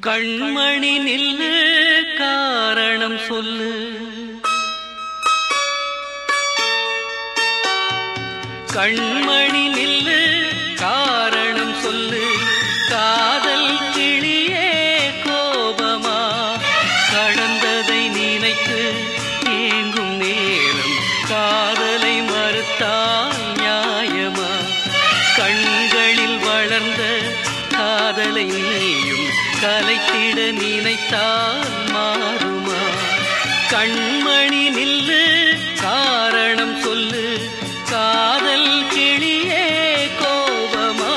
கண்மணி நில்லு காரணம் சொல்லு, கண்மணி நில்லு காரணம் சொல்லு. காதல் கிளியே கோபமா, கடந்ததை நினைத்து ஏங்கும் நேரம் காதலை மறுத்தால் நியாயமா? கண்களில் வளர்ந்த காதலை நீயும் கலைத்திட நினைத்தால் மாறுமா? கண்மணி நில்லு காரணம் சொல்லு, காதல் கிளியே கோபமா?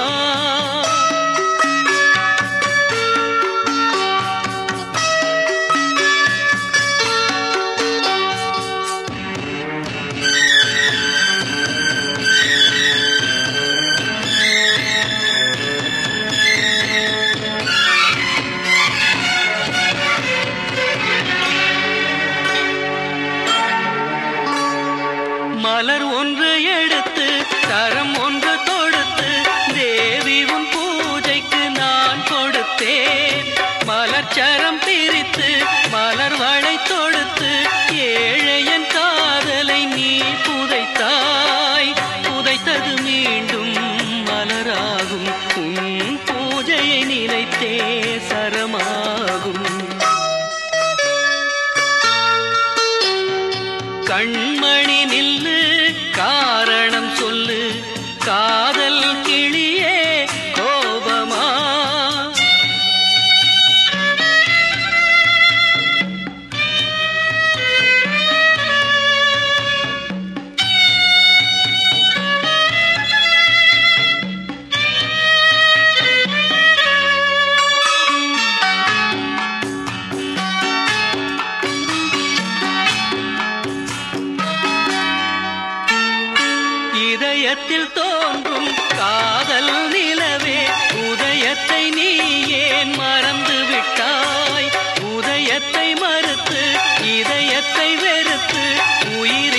மலர் ஒன்று எடுத்து கரம் ஒன்று தொடுத்து தேவி உன் பூஜைக்கு நான் கொடுத்தேன். மலர் சரம் பிரித்து மலர் வளை தொடுத்து ஏழையன் காதலை நீ புதைத்தாய். புதைத்தது மீண்டும் மலராகும், உன் பூஜையை நினைத்தே சரமாகும். கண்மணி நில்லு காரணம் சொல்லு, காதல் கிளியே கோபமா? இதயத்தில் தோன்றும் காதல் நிலவே, உதயத்தை நீ ஏன் மறந்து விட்டாய்? உதயத்தை மறுத்து இதயத்தை வெறுத்து உயிர்